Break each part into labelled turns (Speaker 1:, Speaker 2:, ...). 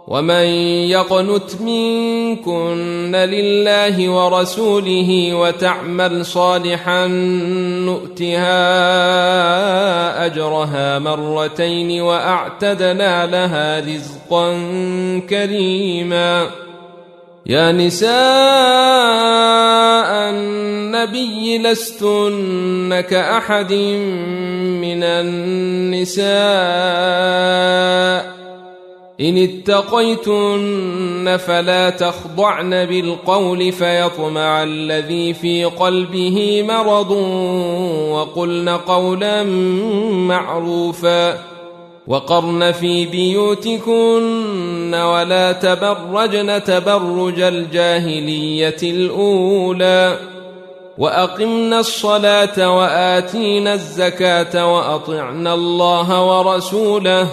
Speaker 1: ومن يقنت منكن لله ورسوله وتعمل صالحا نؤتها أجرها مرتين وأعتدنا لها رزقا كريما. يا نساء النبي لستن كأحد من النساء إن اتقيتن فلا تخضعن بالقول فيطمع الذي في قلبه مرض وقلن قولا معروفا وقرن في بيوتكن ولا تبرجن تبرج الجاهلية الأولى وأقمنا الصلاة وآتينا الزكاة وأطعنا الله ورسوله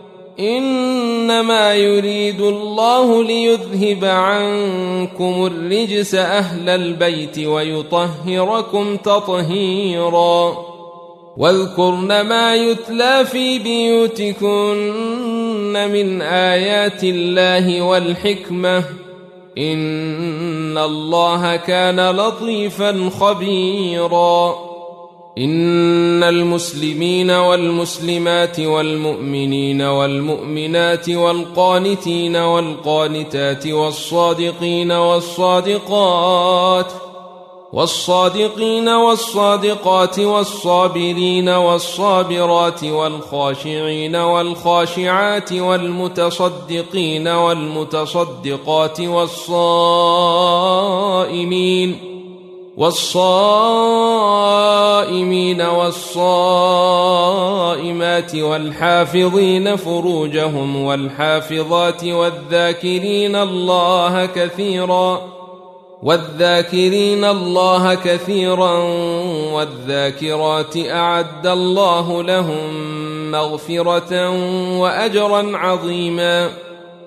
Speaker 1: إنما يريد الله ليذهب عنكم الرجس أهل البيت ويطهركم تطهيرا. واذكرن ما يتلى في بيوتكن من آيات الله والحكمة إن الله كان لطيفا خبيرا. إن المسلمين والمسلمات والمؤمنين والمؤمنات والقانتين والقانتات والصادقين والصادقات والصابرين والصابرات والخاشعين والخاشعات والمتصدقين والمتصدقات والصائمين والصائمات والحافظين فروجهم والحافظات والذاكرين الله كثيرا والذاكرات أعد الله لهم مغفرة وأجرا عظيما.